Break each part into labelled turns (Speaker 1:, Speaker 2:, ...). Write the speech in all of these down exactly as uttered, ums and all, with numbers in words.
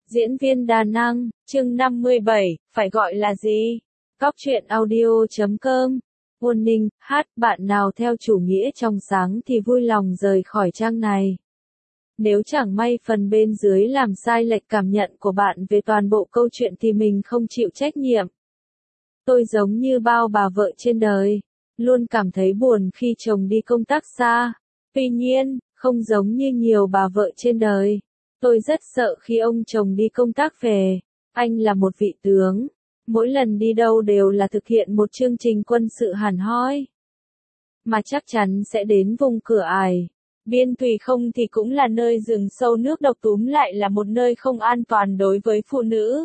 Speaker 1: Diễn viên đa năng, chương năm mươi bảy, phải gọi là gì? Cóc truyện audio chấm com. Warning, hát, bạn nào theo chủ nghĩa trong sáng thì vui lòng rời khỏi trang này. Nếu chẳng may phần bên dưới làm sai lệch cảm nhận của bạn về toàn bộ câu chuyện thì mình không chịu trách nhiệm. Tôi giống như bao bà vợ trên đời, luôn cảm thấy buồn khi chồng đi công tác xa. Tuy nhiên, không giống như nhiều bà vợ trên đời, tôi rất sợ khi ông chồng đi công tác về. Anh là một vị tướng, mỗi lần đi đâu đều là thực hiện một chương trình quân sự hẳn hoi, mà chắc chắn sẽ đến vùng cửa ải biên thùy không thì cũng là nơi rừng sâu nước độc, túm lại là một nơi không an toàn đối với phụ nữ.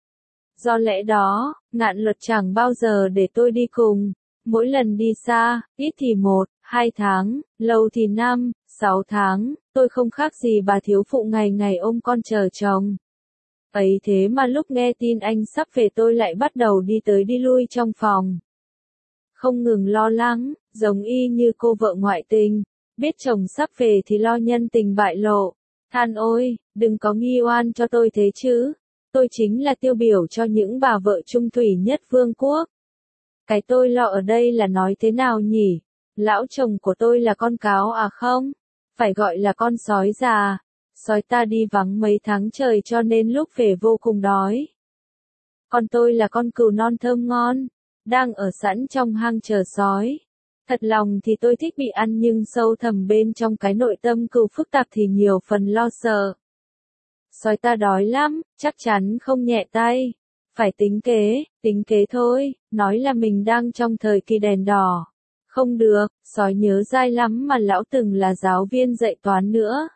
Speaker 1: Do lẽ đó, Ngạn Luật chẳng bao giờ để tôi đi cùng. Mỗi lần đi xa, ít thì một, hai tháng, lâu thì năm, sáu tháng, tôi không khác gì bà thiếu phụ ngày ngày ôm con chờ chồng. Ấy thế mà lúc nghe tin anh sắp về tôi lại bắt đầu đi tới đi lui trong phòng. Không ngừng lo lắng, giống y như cô vợ ngoại tình, biết chồng sắp về thì lo nhân tình bại lộ. Than ôi, đừng có nghi oan cho tôi thế chứ. Tôi chính là tiêu biểu cho những bà vợ trung thủy nhất vương quốc. Cái tôi lo ở đây là nói thế nào nhỉ? Lão chồng của tôi là con cáo à không? Phải gọi là con sói già. Sói ta đi vắng mấy tháng trời cho nên lúc về vô cùng đói. Còn tôi là con cừu non thơm ngon, đang ở sẵn trong hang chờ sói. Thật lòng thì tôi thích bị ăn nhưng sâu thẳm bên trong cái nội tâm cừu phức tạp thì nhiều phần lo sợ. Sói ta đói lắm, chắc chắn không nhẹ tay. Phải tính kế, tính kế thôi, nói là mình đang trong thời kỳ đèn đỏ. Không được, sói nhớ dai lắm mà lão từng là giáo viên dạy toán nữa.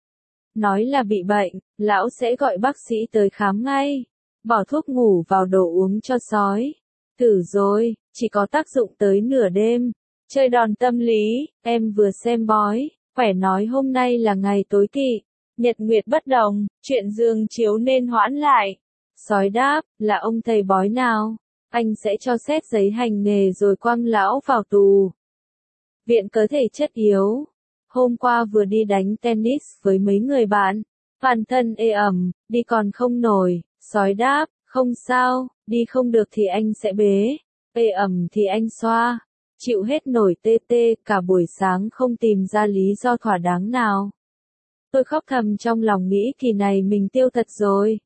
Speaker 1: Nói là bị bệnh, lão sẽ gọi bác sĩ tới khám ngay. Bỏ thuốc ngủ vào đồ uống cho sói. Thử rồi, chỉ có tác dụng tới nửa đêm. Chơi đòn tâm lý, em vừa xem bói, khỏe nói hôm nay là ngày tối kỵ. Nhật nguyệt bất đồng, chuyện giường chiếu nên hoãn lại. Sói đáp, là ông thầy bói nào? Anh sẽ cho xét giấy hành nghề rồi quăng lão vào tù. Viện cớ thể chất yếu. Hôm qua vừa đi đánh tennis với mấy người bạn. Toàn thân ê ẩm, đi còn không nổi. Sói đáp, không sao, đi không được thì anh sẽ bế. Ê ẩm thì anh xoa. Chịu hết nổi tê tê, cả buổi sáng không tìm ra lý do thỏa đáng nào. Tôi khóc thầm trong lòng nghĩ kỳ này mình tiêu thật rồi.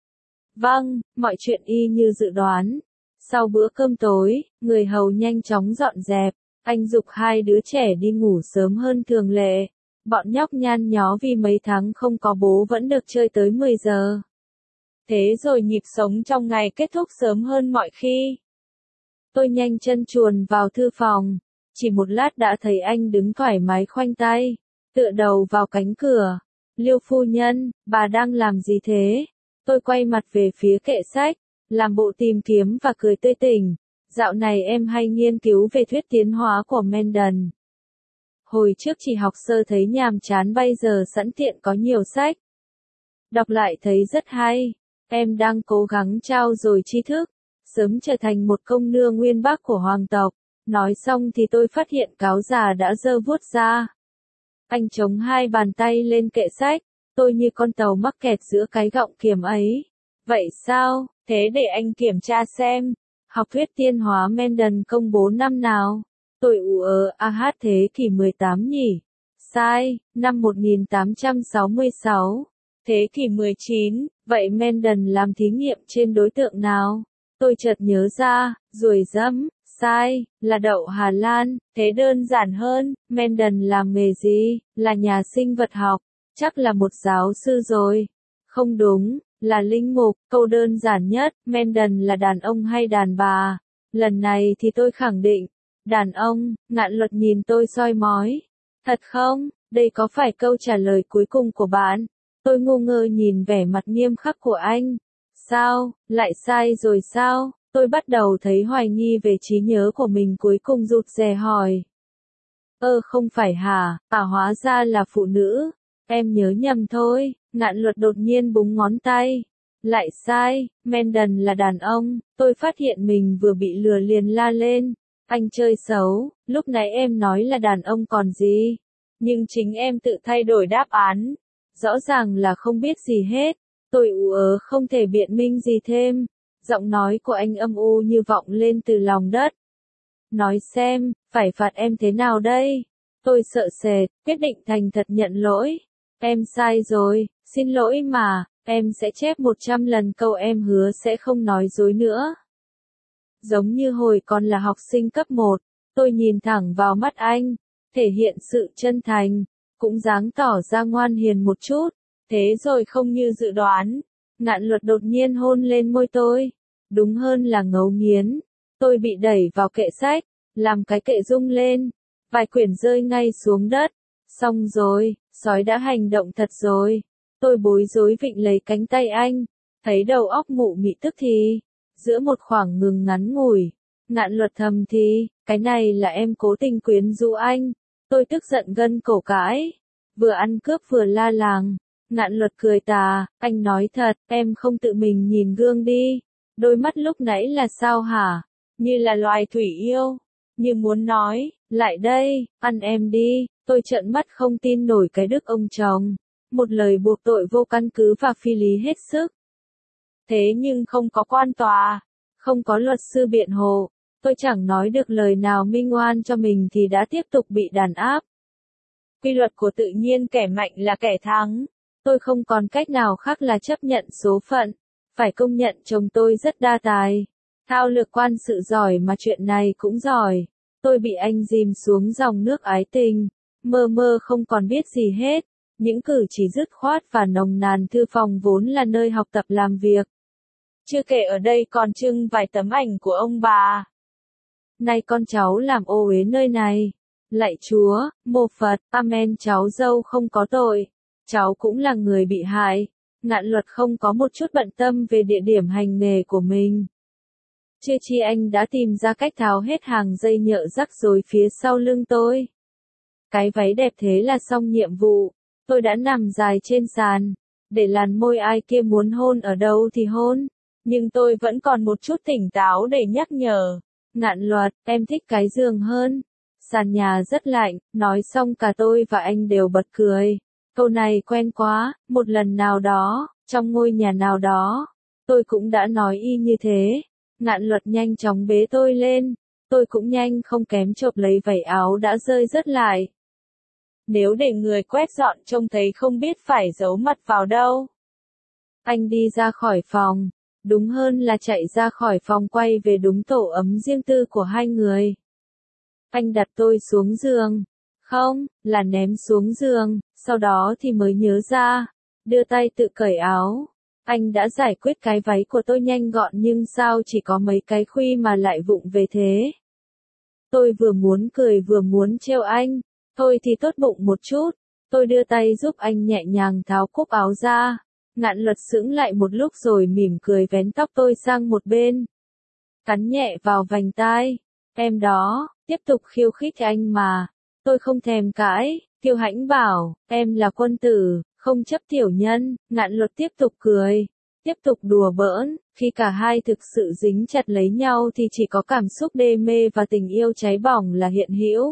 Speaker 1: Vâng, mọi chuyện y như dự đoán. Sau bữa cơm tối, người hầu nhanh chóng dọn dẹp. Anh giục hai đứa trẻ đi ngủ sớm hơn thường lệ. Bọn nhóc nhăn nhó vì mấy tháng không có bố vẫn được chơi tới mười giờ. Thế rồi nhịp sống trong ngày kết thúc sớm hơn mọi khi. Tôi nhanh chân chuồn vào thư phòng. Chỉ một lát đã thấy anh đứng thoải mái khoanh tay, tựa đầu vào cánh cửa. Liêu phu nhân, bà đang làm gì thế? Tôi quay mặt về phía kệ sách, làm bộ tìm kiếm và cười tươi tỉnh. Dạo này em hay nghiên cứu về thuyết tiến hóa của Mendel. Hồi trước chỉ học sơ thấy nhàm chán, bây giờ sẵn tiện có nhiều sách. Đọc lại thấy rất hay. Em đang cố gắng trau dồi tri thức, sớm trở thành một công nương nguyên bác của hoàng tộc. Nói xong thì tôi phát hiện cáo già đã giơ vuốt ra. Anh chống hai bàn tay lên kệ sách, tôi như con tàu mắc kẹt giữa cái gọng kiềm ấy. Vậy sao, thế để anh kiểm tra xem. Học thuyết tiến hóa Mendel công bố năm nào? Tôi ù ờ, a hát thế kỷ mười tám nhỉ? Sai, năm một nghìn tám trăm sáu mươi sáu. Thế kỷ mười chín, vậy Mendel làm thí nghiệm trên đối tượng nào? Tôi chợt nhớ ra, ruồi giẫm. Sai, là đậu Hà Lan. Thế đơn giản hơn, Mendel làm nghề gì? Là nhà sinh vật học, chắc là một giáo sư rồi. Không đúng, là linh mục. Câu đơn giản nhất, Mendel là đàn ông hay đàn bà? Lần này thì tôi khẳng định, đàn ông. Ngạn Luật nhìn tôi soi mói. Thật không? Đây có phải câu trả lời cuối cùng của bạn? Tôi ngu ngơ nhìn vẻ mặt nghiêm khắc của anh. Sao, lại sai rồi sao? Tôi bắt đầu thấy hoài nghi về trí nhớ của mình, cuối cùng rụt rè hỏi. Ơ không phải hả, à hóa ra là phụ nữ. Em nhớ nhầm thôi. Ngạn Luật đột nhiên búng ngón tay. Lại sai, Mendel là đàn ông. Tôi phát hiện mình vừa bị lừa liền la lên. Anh chơi xấu, lúc nãy em nói là đàn ông còn gì. Nhưng chính em tự thay đổi đáp án. Rõ ràng là không biết gì hết. Tôi ú ớ không thể biện minh gì thêm. Giọng nói của anh âm u như vọng lên từ lòng đất. Nói xem, phải phạt em thế nào đây? Tôi sợ sệt, quyết định thành thật nhận lỗi. Em sai rồi, xin lỗi mà, em sẽ chép một trăm lần câu em hứa sẽ không nói dối nữa. Giống như hồi còn là học sinh cấp một, tôi nhìn thẳng vào mắt anh, thể hiện sự chân thành, cũng dáng tỏ ra ngoan hiền một chút. Thế rồi không như dự đoán, Ngạn Luật đột nhiên hôn lên môi tôi. Đúng hơn là ngấu nghiến. Tôi bị đẩy vào kệ sách, làm cái kệ rung lên, vài quyển rơi ngay xuống đất. Xong rồi, sói đã hành động thật rồi. Tôi bối rối vịnh lấy cánh tay anh, thấy đầu óc mụ mị tức thì. Giữa một khoảng ngừng ngắn ngủi, Ngạn Luật thầm thì, cái này là em cố tình quyến rũ anh. Tôi tức giận gân cổ cãi, vừa ăn cướp vừa la làng. Ngạn Luật cười tà, anh nói thật, em không tự mình nhìn gương đi. Đôi mắt lúc nãy là sao hả? Như là loài thủy yêu. Như muốn nói, lại đây, ăn em đi. Tôi trợn mắt không tin nổi cái đức ông chồng. Một lời buộc tội vô căn cứ và phi lý hết sức. Thế nhưng không có quan tòa, không có luật sư biện hộ. Tôi chẳng nói được lời nào minh oan cho mình thì đã tiếp tục bị đàn áp. Quy luật của tự nhiên kẻ mạnh là kẻ thắng. Tôi không còn cách nào khác là chấp nhận số phận. Phải công nhận chồng tôi rất đa tài. Thao lược quan sự giỏi mà chuyện này cũng giỏi. Tôi bị anh dìm xuống dòng nước ái tình. Mơ mơ không còn biết gì hết. Những cử chỉ dứt khoát và nồng nàn thư phòng vốn là nơi học tập làm việc. Chưa kể ở đây còn trưng vài tấm ảnh của ông bà. Nay con cháu làm ô uế nơi này. Lạy Chúa, mô Phật, amen, cháu dâu không có tội. Cháu cũng là người bị hại. Ngạn Luật không có một chút bận tâm về địa điểm hành nghề của mình. Chưa chi anh đã tìm ra cách tháo hết hàng dây nhợ rắc rối phía sau lưng tôi. Cái váy đẹp thế là xong nhiệm vụ. Tôi đã nằm dài trên sàn, để làn môi ai kia muốn hôn ở đâu thì hôn. Nhưng tôi vẫn còn một chút tỉnh táo để nhắc nhở. Ngạn Luật, em thích cái giường hơn. Sàn nhà rất lạnh, nói xong cả tôi và anh đều bật cười. Câu này quen quá, một lần nào đó, trong ngôi nhà nào đó, tôi cũng đã nói y như thế. Ngạn Luật nhanh chóng bế tôi lên, tôi cũng nhanh không kém chộp lấy vảy áo đã rơi rớt lại. Nếu để người quét dọn trông thấy không biết phải giấu mặt vào đâu. Anh đi ra khỏi phòng, đúng hơn là chạy ra khỏi phòng quay về đúng tổ ấm riêng tư của hai người. Anh đặt tôi xuống giường. Không, là ném xuống giường, sau đó thì mới nhớ ra, đưa tay tự cởi áo. Anh đã giải quyết cái váy của tôi nhanh gọn nhưng sao chỉ có mấy cái khuy mà lại vụng về thế. Tôi vừa muốn cười vừa muốn trêu anh, thôi thì tốt bụng một chút. Tôi đưa tay giúp anh nhẹ nhàng tháo cúc áo ra. Ngạn Luật sững lại một lúc rồi mỉm cười vén tóc tôi sang một bên. Cắn nhẹ vào vành tai. Em đó, tiếp tục khiêu khích anh mà. Tôi không thèm cãi, Kiêu Hãnh bảo, em là quân tử, không chấp tiểu nhân. Ngạn Luật tiếp tục cười, tiếp tục đùa bỡn. Khi cả hai thực sự dính chặt lấy nhau thì chỉ có cảm xúc đê mê và tình yêu cháy bỏng là hiện hữu.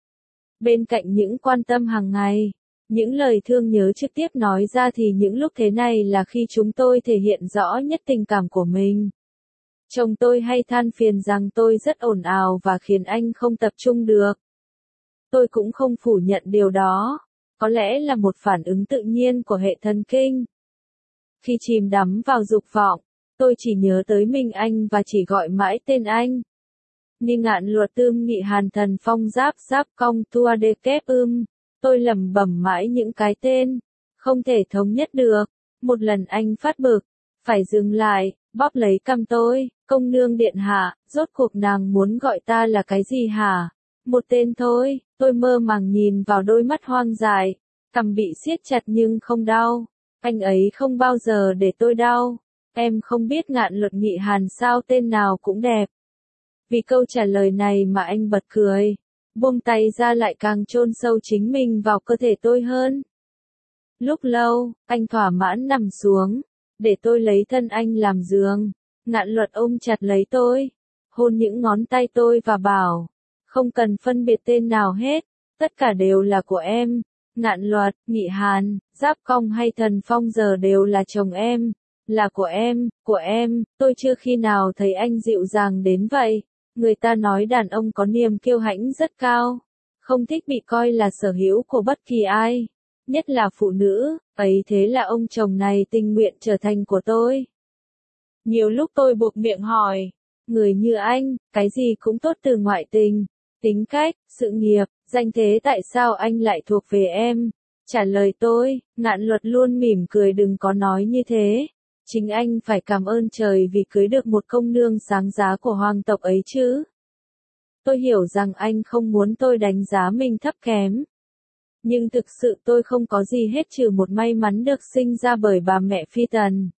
Speaker 1: Bên cạnh những quan tâm hàng ngày, những lời thương nhớ trực tiếp nói ra thì những lúc thế này là khi chúng tôi thể hiện rõ nhất tình cảm của mình. Chồng tôi hay than phiền rằng tôi rất ồn ào và khiến anh không tập trung được. Tôi cũng không phủ nhận điều đó, có lẽ là một phản ứng tự nhiên của hệ thần kinh. Khi chìm đắm vào dục vọng, tôi chỉ nhớ tới mình anh và chỉ gọi mãi tên anh. Ni Ngạn Luật tươm nghị hàn thần phong giáp giáp cong tua đê kép ưm, tôi lẩm bẩm mãi những cái tên, không thể thống nhất được. Một lần anh phát bực, phải dừng lại, bóp lấy cằm tôi, công nương điện hạ, rốt cuộc nàng muốn gọi ta là cái gì hả? Một tên thôi. Tôi mơ màng nhìn vào đôi mắt hoang dại, cằm bị siết chặt nhưng không đau. Anh ấy không bao giờ để tôi đau. Em không biết Ngạn Luật nghị hàn sao tên nào cũng đẹp. Vì câu trả lời này mà anh bật cười, buông tay ra lại càng chôn sâu chính mình vào cơ thể tôi hơn. Lúc lâu, anh thỏa mãn nằm xuống, để tôi lấy thân anh làm giường. Ngạn Luật ôm chặt lấy tôi, hôn những ngón tay tôi và bảo, không cần phân biệt tên nào hết, tất cả đều là của em. Ngạn Luật, Nghị Hàn, Giáp Công hay Thần Phong giờ đều là chồng em, là của em, của em, tôi chưa khi nào thấy anh dịu dàng đến vậy. Người ta nói đàn ông có niềm kiêu hãnh rất cao, không thích bị coi là sở hữu của bất kỳ ai, nhất là phụ nữ, ấy thế là ông chồng này tình nguyện trở thành của tôi. Nhiều lúc tôi buộc miệng hỏi, người như anh, cái gì cũng tốt từ ngoại tình, tính cách, sự nghiệp, danh thế tại sao anh lại thuộc về em? Trả lời tôi, Ngạn Luật luôn mỉm cười đừng có nói như thế. Chính anh phải cảm ơn trời vì cưới được một công nương sáng giá của hoàng tộc ấy chứ. Tôi hiểu rằng anh không muốn tôi đánh giá mình thấp kém. Nhưng thực sự tôi không có gì hết trừ một may mắn được sinh ra bởi bà mẹ phi tần.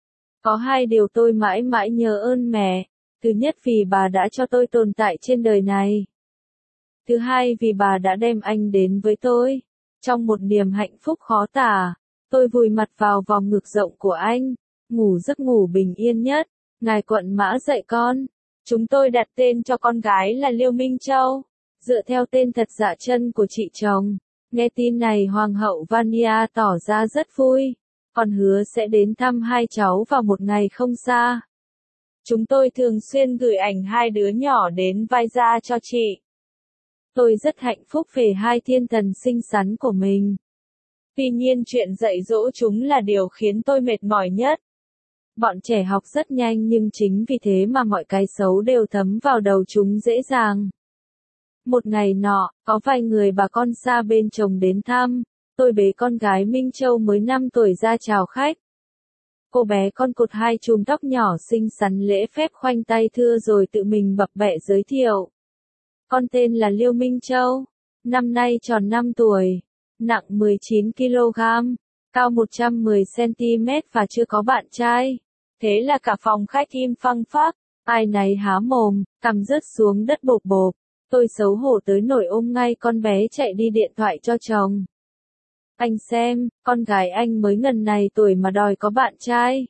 Speaker 1: Có hai điều tôi mãi mãi nhớ ơn mẹ. Thứ nhất vì bà đã cho tôi tồn tại trên đời này. Thứ hai vì bà đã đem anh đến với tôi. Trong một niềm hạnh phúc khó tả, tôi vùi mặt vào vòng ngực rộng của anh, ngủ giấc ngủ bình yên nhất. Ngài Quận Mã dạy con. Chúng tôi đặt tên cho con gái là Liêu Minh Châu, dựa theo tên thật dạ chân của chị chồng. Nghe tin này Hoàng hậu Vania tỏ ra rất vui, còn hứa sẽ đến thăm hai cháu vào một ngày không xa. Chúng tôi thường xuyên gửi ảnh hai đứa nhỏ đến vai ra cho chị. Tôi rất hạnh phúc về hai thiên thần xinh xắn của mình. Tuy nhiên chuyện dạy dỗ chúng là điều khiến tôi mệt mỏi nhất. Bọn trẻ học rất nhanh nhưng chính vì thế mà mọi cái xấu đều thấm vào đầu chúng dễ dàng. Một ngày nọ, có vài người bà con xa bên chồng đến thăm, tôi bế con gái Minh Châu mới năm tuổi ra chào khách. Cô bé con cột hai chùm tóc nhỏ xinh xắn lễ phép khoanh tay thưa rồi tự mình bập bẹ giới thiệu. Con tên là Liêu Minh Châu, năm nay tròn năm tuổi, nặng mười chín ki lô gam, cao một trăm mười xăng ti mét và chưa có bạn trai. Thế là cả phòng khách im phăng phắc, ai nấy há mồm, cằm rớt xuống đất bộp bộp. Tôi xấu hổ tới nỗi ôm ngay con bé chạy đi điện thoại cho chồng. Anh xem, con gái anh mới ngần này tuổi mà đòi có bạn trai.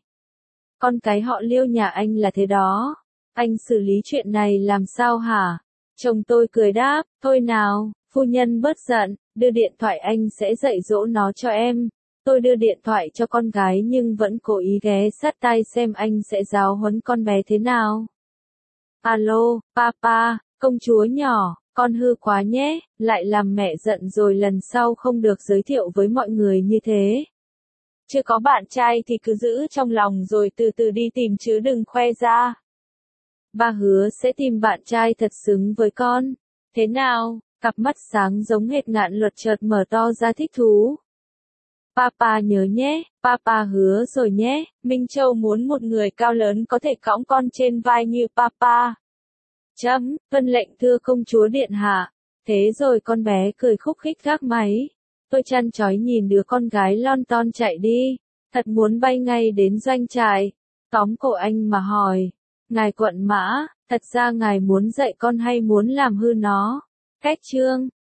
Speaker 1: Con cái họ Liêu nhà anh là thế đó. Anh xử lý chuyện này làm sao hả? Chồng tôi cười đáp, thôi nào, phu nhân bớt giận, đưa điện thoại anh sẽ dạy dỗ nó cho em. Tôi đưa điện thoại cho con gái nhưng vẫn cố ý ghé sát tai xem anh sẽ giáo huấn con bé thế nào. Alo, papa, công chúa nhỏ, con hư quá nhé, lại làm mẹ giận rồi lần sau không được giới thiệu với mọi người như thế. Chưa có bạn trai thì cứ giữ trong lòng rồi từ từ đi tìm chứ đừng khoe ra. Ba hứa sẽ tìm bạn trai thật xứng với con. Thế nào, cặp mắt sáng giống hệt Ngạn Luật chợt mở to ra thích thú. Papa nhớ nhé, papa hứa rồi nhé, Minh Châu muốn một người cao lớn có thể cõng con trên vai như papa. Chấm, vân lệnh thưa công chúa điện hạ. Thế rồi con bé cười khúc khích gác máy. Tôi chăn chói nhìn đứa con gái lon ton chạy đi, thật muốn bay ngay đến doanh trại, tóm cổ anh mà hỏi. Ngài Quận Mã, thật ra ngài muốn dạy con hay muốn làm hư nó? Cách chương